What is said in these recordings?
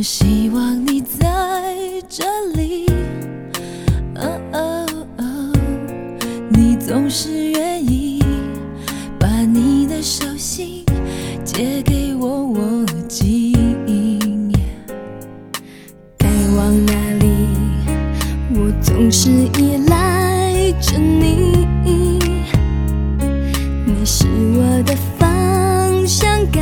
希望你在这里，你总是愿意把你的手心借给我，我记忆。 该往哪里，我总是依赖着你，你是我的方向感。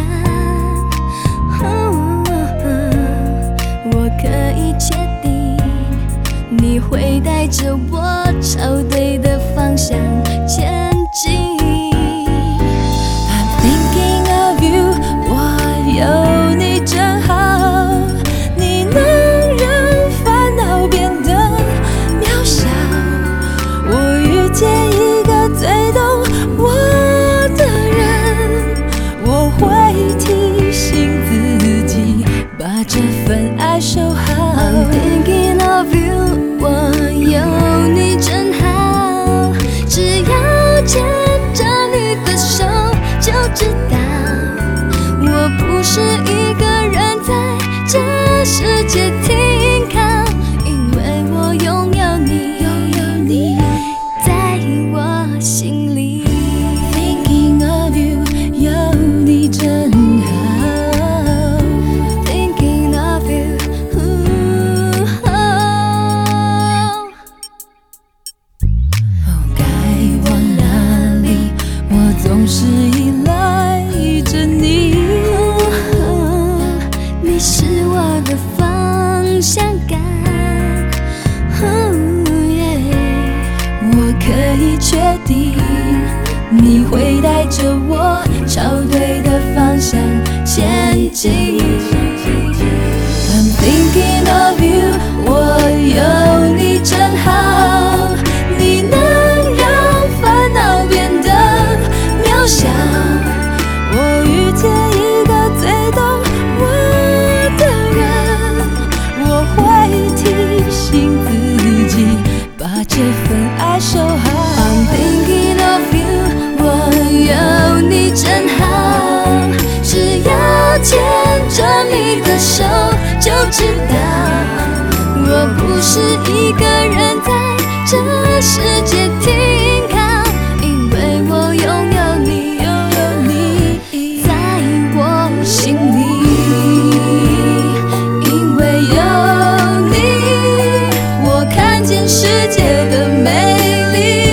我可以确定，你会带着我朝对的方向前进。 I'm thinking of you， 我有你真好，你能让烦恼变得渺小。我遇见一个最懂我的人，我会提醒自己把这份爱守好。 I'm thinking of you， 我有你真好，只要牵着你的手就知道，我不是一个人在这世界停靠，因为我拥有你，在我心里。 Thinking of you， 有你真好。 Thinking of you， 该往哪里，我总是依赖着你。 你是我的方向感。 我可以确定，你会带着我朝对的方向前进。I'm thinking of you， 我有你真好，你能让烦恼变得渺小。我遇见一个最懂我的人，我会提醒自己把这份爱守好。 I'm thinking of you， 我有你真好，只要牵着你的手就知道，我不是一个人在这世界停靠，因为我拥有你，在我心里。因为有你，我看见世界的美丽。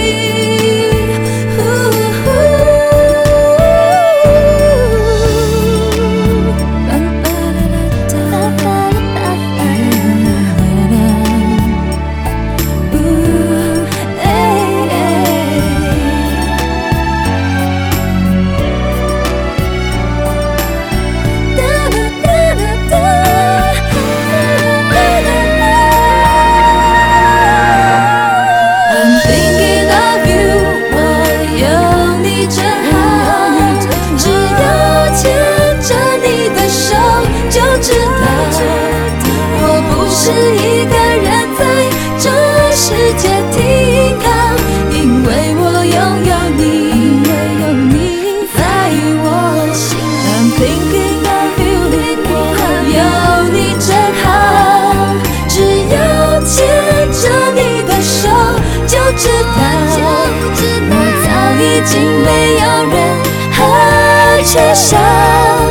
是一个人在这世界停靠，因为我拥有你，在我心里。I'm thinking of you， 我有你真好，只要牵着你的手就知道，我早已经没有任何缺少。